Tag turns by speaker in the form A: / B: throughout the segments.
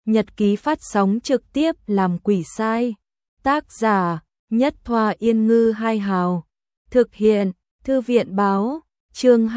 A: nhật ký phát sóng trực tiếp làm quỷ sai. Tác giả, Nhất Thoa Yên Ngư Hai Hào. Thực hiện, Thư viện Báo. Chương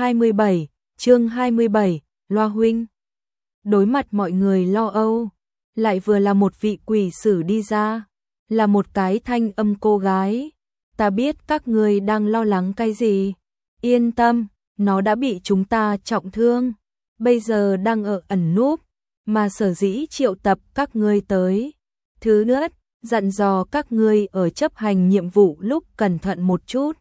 A: 27, Loa huynh. Đối mặt mọi người lo âu, lại vừa là một vị quỷ sử đi ra, là một cái thanh âm cô gái. Ta biết các người đang lo lắng cái gì. Yên tâm, nó đã bị chúng ta trọng thương, bây giờ đang ở ẩn núp, mà sở dĩ triệu tập các ngươi tới. Thứ nhất, dặn dò các ngươi ở chấp hành nhiệm vụ lúc cẩn thận một chút.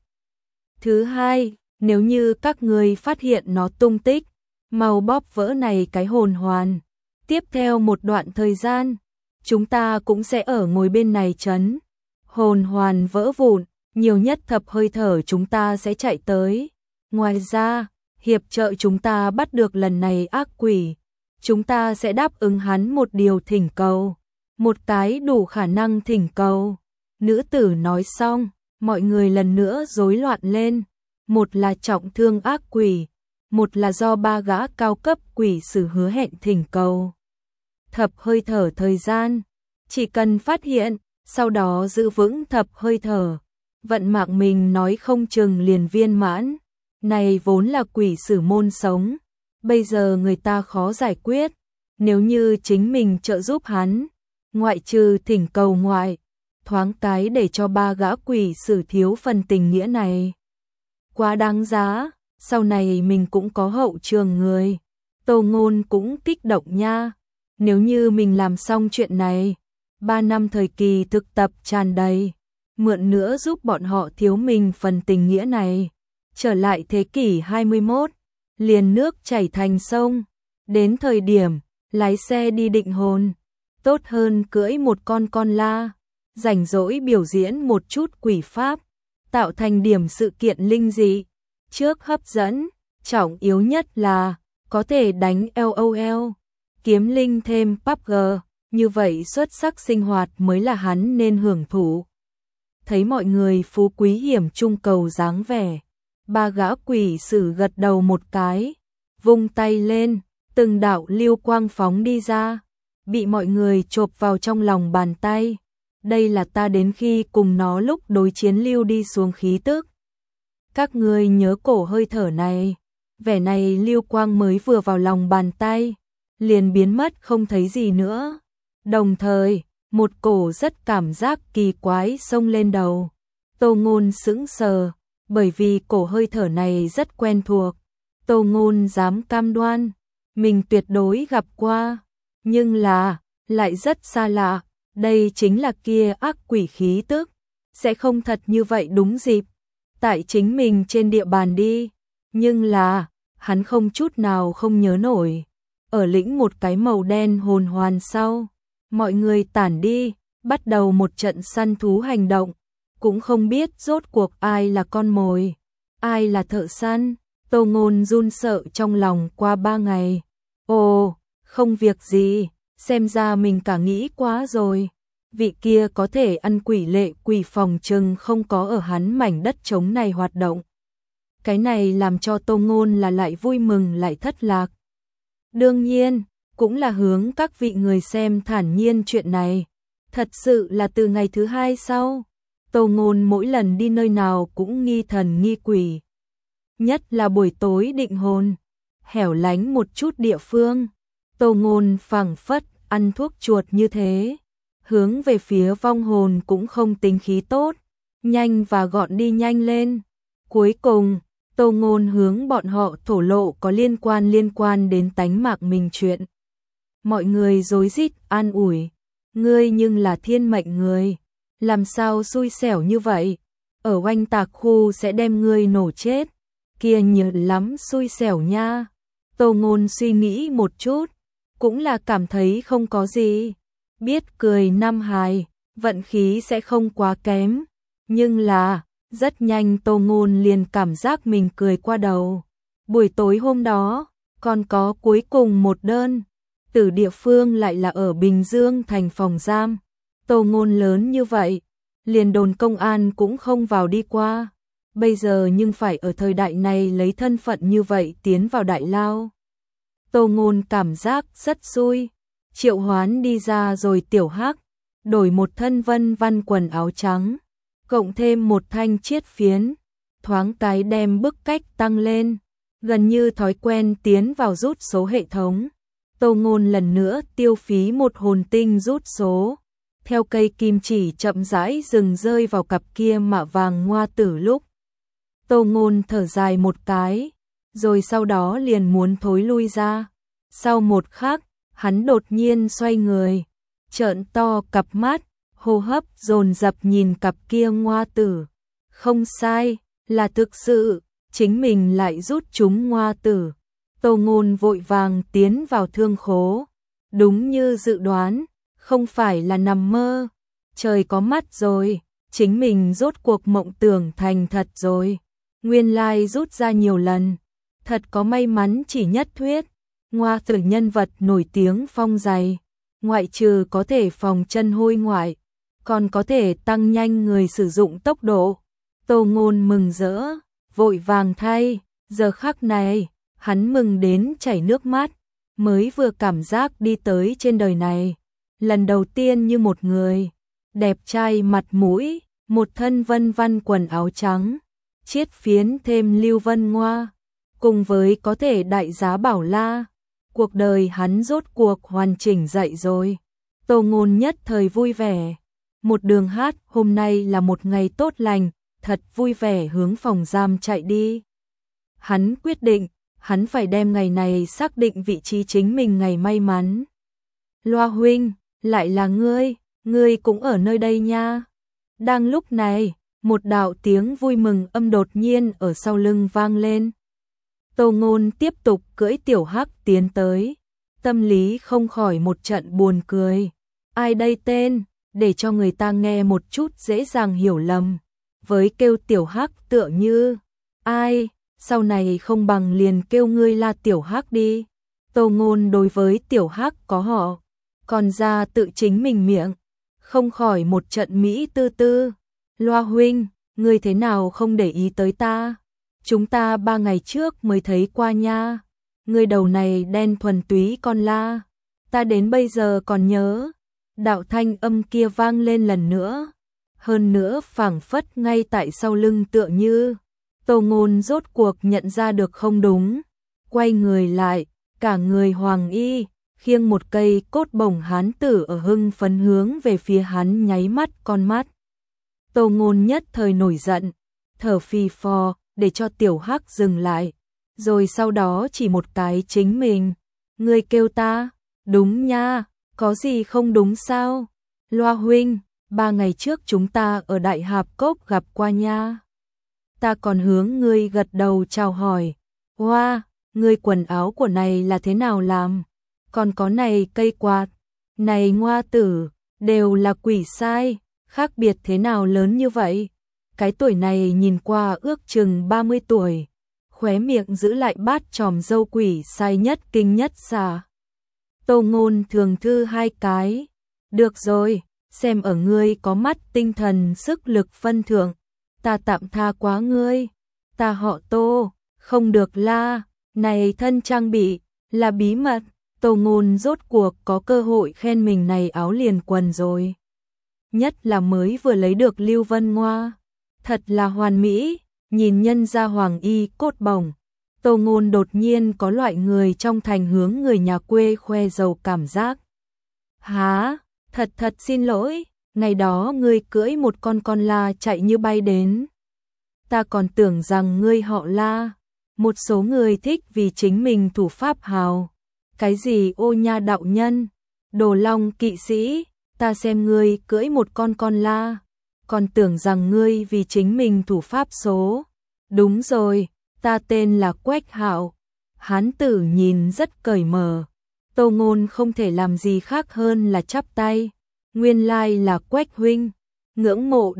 A: Thứ hai, nếu như các ngươi phát hiện nó tung tích, mau bóp vỡ này cái hồn hoàn. Tiếp theo một đoạn thời gian, chúng ta cũng sẽ ở ngồi bên này trấn. Hồn hoàn vỡ vụn, nhiều nhất thập hơi thở chúng ta sẽ chạy tới. Ngoài ra, hiệp trợ chúng ta bắt được lần này ác quỷ, chúng ta sẽ đáp ứng hắn một điều thỉnh cầu, một cái đủ khả năng thỉnh cầu. Nữ tử nói xong, mọi người lần nữa rối loạn lên. Một là trọng thương ác quỷ, một là do ba gã cao cấp quỷ sử hứa hẹn thỉnh cầu. Thập hơi thở thời gian, chỉ cần phát hiện, sau đó giữ vững thập hơi thở, vận mạng mình nói không chừng liền viên mãn. Này vốn là quỷ sử môn sống, bây giờ người ta khó giải quyết, nếu như chính mình trợ giúp hắn, ngoại trừ thỉnh cầu ngoại, thoáng cái để cho ba gã quỷ sử thiếu phần tình nghĩa này. Quá đáng giá, sau này mình cũng có hậu trường người. Tô Ngôn cũng kích động nha, nếu như mình làm xong chuyện này, 3 năm thời kỳ thực tập tràn đầy, mượn nữa giúp bọn họ thiếu mình phần tình nghĩa này. Trở lại thế kỷ 21, liền nước chảy thành sông, đến thời điểm lái xe đi định hồn, tốt hơn cưỡi một con la, rảnh rỗi biểu diễn một chút quỷ pháp, tạo thành điểm sự kiện linh dị. Trước hấp dẫn, trọng yếu nhất là có thể đánh LOL, kiếm linh thêm PUBG, như vậy xuất sắc sinh hoạt mới là hắn nên hưởng thụ. Thấy mọi người phú quý hiểm trung cầu dáng vẻ, ba gã quỷ sử gật đầu một cái, vung tay lên, từng đạo lưu quang phóng đi ra, bị mọi người chộp vào trong lòng bàn tay. Đây là ta đến khi cùng nó lúc đối chiến lưu đi xuống khí tức. Các ngươi nhớ cổ hơi thở này, vẻ này lưu quang mới vừa vào lòng bàn tay, liền biến mất không thấy gì nữa. Đồng thời, một cổ rất cảm giác kỳ quái xông lên đầu. Tô Ngôn sững sờ, bởi vì cổ hơi thở này rất quen thuộc. Tô Ngôn dám cam đoan, mình tuyệt đối gặp qua, nhưng là, lại rất xa lạ. Đây chính là kia ác quỷ khí tức, sẽ không thật như vậy đúng dịp, tại chính mình trên địa bàn đi, nhưng là, hắn không chút nào không nhớ nổi. Ở lĩnh một cái màu đen hồn hoàn sau, mọi người tản đi, bắt đầu một trận săn thú hành động, cũng không biết rốt cuộc ai là con mồi, ai là thợ săn. Tô Ngôn run sợ trong lòng qua 3 ngày. Ồ, không việc gì. Xem ra mình cả nghĩ quá rồi. Vị kia có thể ăn quỷ lệ quỷ phòng trừng không có ở hắn mảnh đất trống này hoạt động. Cái này làm cho Tô Ngôn là lại vui mừng lại thất lạc. Đương nhiên, cũng là hướng các vị người xem thản nhiên chuyện này. Thật sự là từ ngày thứ 2 sau, Tô Ngôn mỗi lần đi nơi nào cũng nghi thần nghi quỷ. Nhất là buổi tối định hồn, hẻo lánh một chút địa phương. Tô Ngôn phảng phất ăn thuốc chuột như thế, hướng về phía vong hồn cũng không tính khí tốt, nhanh và gọn đi nhanh lên. Cuối cùng, Tô Ngôn hướng bọn họ thổ lộ có liên quan đến tánh mạng mình chuyện. Mọi người rối rít an ủi, ngươi nhưng là thiên mệnh người, làm sao xui xẻo như vậy, ở oanh tạc khu sẽ đem ngươi nổ chết, kia nhiều lắm xui xẻo nha. Tô Ngôn suy nghĩ một chút, cũng là cảm thấy không có gì, biết cười năm hài, vận khí sẽ không quá kém, nhưng là, rất nhanh Tô Ngôn liền cảm giác mình cười qua đầu. Buổi tối hôm đó, còn có cuối cùng một đơn, từ địa phương lại là ở Bình Dương thành phòng giam. Tô Ngôn lớn như vậy, liền đồn công an cũng không vào đi qua, bây giờ nhưng phải ở thời đại này lấy thân phận như vậy tiến vào đại lao. Tô Ngôn cảm giác rất xui, Triệu Hoán đi ra rồi Tiểu Hắc đổi một thân vân văn quần áo trắng, cộng thêm một thanh chiết phiến, thoáng cái đem bức cách tăng lên, gần như thói quen tiến vào rút số hệ thống. Tô Ngôn lần nữa tiêu phí một hồn tinh rút số, theo cây kim chỉ chậm rãi dừng rơi vào cặp kia mạ vàng ngoa tử lúc. Tô Ngôn thở dài một cái, rồi sau đó liền muốn thối lui ra. Sau một khắc, hắn đột nhiên xoay người, trợn to cặp mắt, hô hấp dồn dập nhìn cặp kia ngoa tử. Không sai, là thực sự, chính mình lại rút chúng ngoa tử. Tô Ngôn vội vàng tiến vào thương khố. Đúng như dự đoán, không phải là nằm mơ. Trời có mắt rồi, chính mình rốt cuộc mộng tưởng thành thật rồi. Nguyên lai rút ra nhiều lần, thật có may mắn chỉ nhất thuyết. Ngoa tử nhân vật nổi tiếng phong dày, ngoại trừ có thể phòng chân hôi ngoại, còn có thể tăng nhanh người sử dụng tốc độ. Tô Ngôn mừng rỡ, vội vàng thay, giờ khắc này, hắn mừng đến chảy nước mắt, mới vừa cảm giác đi tới trên đời này, lần đầu tiên như một người, đẹp trai mặt mũi, một thân vân văn quần áo trắng, chiết phiến thêm lưu vân ngoa, cùng với có thể đại giá bảo la, cuộc đời hắn rốt cuộc hoàn chỉnh dậy rồi. Tô Ngôn nhất thời vui vẻ, một đường hát hôm nay là một ngày tốt lành, thật vui vẻ hướng phòng giam chạy đi. Hắn quyết định, hắn phải đem ngày này xác định vị trí chính mình ngày may mắn. Loa huynh, lại là ngươi cũng ở nơi đây nha. Đang lúc này, một đạo tiếng vui mừng âm đột nhiên ở sau lưng vang lên. Tô Ngôn tiếp tục cưỡi Tiểu Hắc tiến tới, tâm lý không khỏi một trận buồn cười. Ai đây tên, để cho người ta nghe một chút dễ dàng hiểu lầm. Với kêu Tiểu Hắc tựa như, ai, sau này không bằng liền kêu ngươi là Tiểu Hắc đi. Tô Ngôn đối với Tiểu Hắc có họ, còn ra tự chính mình miệng, không khỏi một trận mỹ tư tư. Loa huynh, ngươi thế nào không để ý tới ta? Chúng ta 3 ngày trước mới thấy qua nha. Ngươi đầu này đen thuần túy con la, ta đến bây giờ còn nhớ. Đạo thanh âm kia vang lên lần nữa, hơn nữa phảng phất ngay tại sau lưng tựa như. Tô Ngôn rốt cuộc nhận ra được không đúng, quay người lại, cả người hoàng y, khiêng một cây cốt bổng hán tử ở hưng phấn hướng về phía hắn nháy mắt con mắt. Tô Ngôn nhất thời nổi giận, thở phì phò để cho Tiểu Hắc dừng lại, rồi sau đó chỉ một cái chính mình. Ngươi kêu ta, đúng nha, có gì không đúng sao? Loa huynh, 3 ngày trước chúng ta ở Đại Hạp Cốc gặp qua nha. Ta còn hướng ngươi gật đầu chào hỏi. Hoa, ngươi quần áo của này là thế nào làm? Còn có này cây quạt, này ngoa tử, đều là quỷ sai, khác biệt thế nào lớn như vậy? Cái tuổi này nhìn qua ước chừng 30 tuổi, khóe miệng giữ lại bát tròm râu quỷ sai nhất kinh nhất xà. Tô Ngôn thường thư 2 cái. Được rồi, xem ở ngươi có mắt tinh thần sức lực phân thượng, ta tạm tha quá ngươi. Ta họ Tô, không được la, này thân trang bị, là bí mật. Tô Ngôn rốt cuộc có cơ hội khen mình này áo liền quần rồi. Nhất là mới vừa lấy được Lưu Vân Ngoa, thật là hoàn mỹ, nhìn nhân gia hoàng y cốt bổng. Tô Ngôn đột nhiên có loại người trong thành hướng người nhà quê khoe giàu cảm giác. Hả, thật xin lỗi, ngày đó ngươi cưỡi một con la chạy như bay đến. Ta còn tưởng rằng ngươi họ La. Một số người thích vì chính mình thủ pháp hào. Cái gì ô nha đạo nhân, Đồ Long kỵ sĩ, ta xem ngươi cưỡi một con la, còn tưởng rằng ngươi vì chính mình thủ pháp số. Đúng rồi, ta tên là Quách Hạo. Hán tử nhìn rất cởi mở. Tô Ngôn không thể làm gì khác hơn là chắp tay. Nguyên lai là Quách huynh, ngưỡng mộ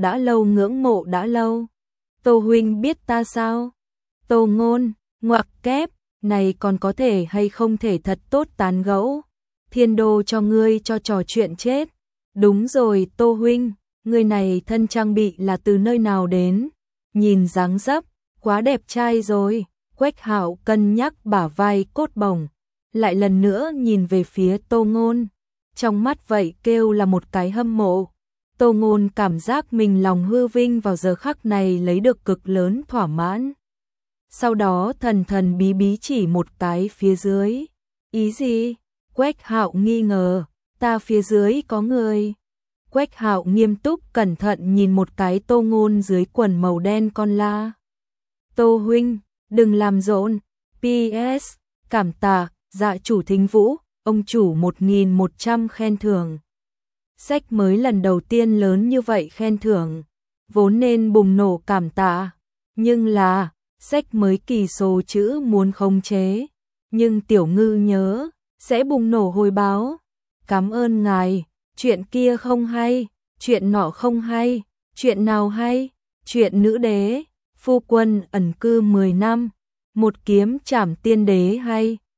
A: đã lâu. Tô huynh biết ta sao? Tô Ngôn, ngoặc kép, này còn có thể hay không thể thật tốt tán gẫu. Thiên đô cho ngươi cho trò chuyện chết. Đúng rồi Tô huynh, người này thân trang bị là từ nơi nào đến? Nhìn dáng dấp, quá đẹp trai rồi. Quách Hạo cân nhắc bả vai cốt bổng, lại lần nữa nhìn về phía Tô Ngôn. trong mắt vậy kêu là một cái hâm mộ. Tô Ngôn cảm giác mình lòng hư vinh vào giờ khắc này lấy được cực lớn thỏa mãn. Sau đó thần thần bí bí chỉ một cái phía dưới. Ý gì? Quách Hạo nghi ngờ, ta phía dưới có người. Quách Hạo nghiêm túc cẩn thận nhìn một cái Tô Ngôn dưới quần màu đen con la. Tô huynh, đừng làm rộn. PS, cảm tạ, dạ chủ Thính Vũ, ông chủ 1100 khen thưởng. Sách mới lần đầu tiên lớn như vậy khen thưởng, vốn nên bùng nổ cảm tạ, nhưng là, sách mới kỳ số chữ muốn khống chế, nhưng Tiểu Ngư nhớ, sẽ bùng nổ hồi báo. Cảm ơn ngài, chuyện kia không hay, chuyện nọ không hay, chuyện nào hay, chuyện nữ đế, phu quân ẩn cư 10 năm, một kiếm trảm tiên đế hay.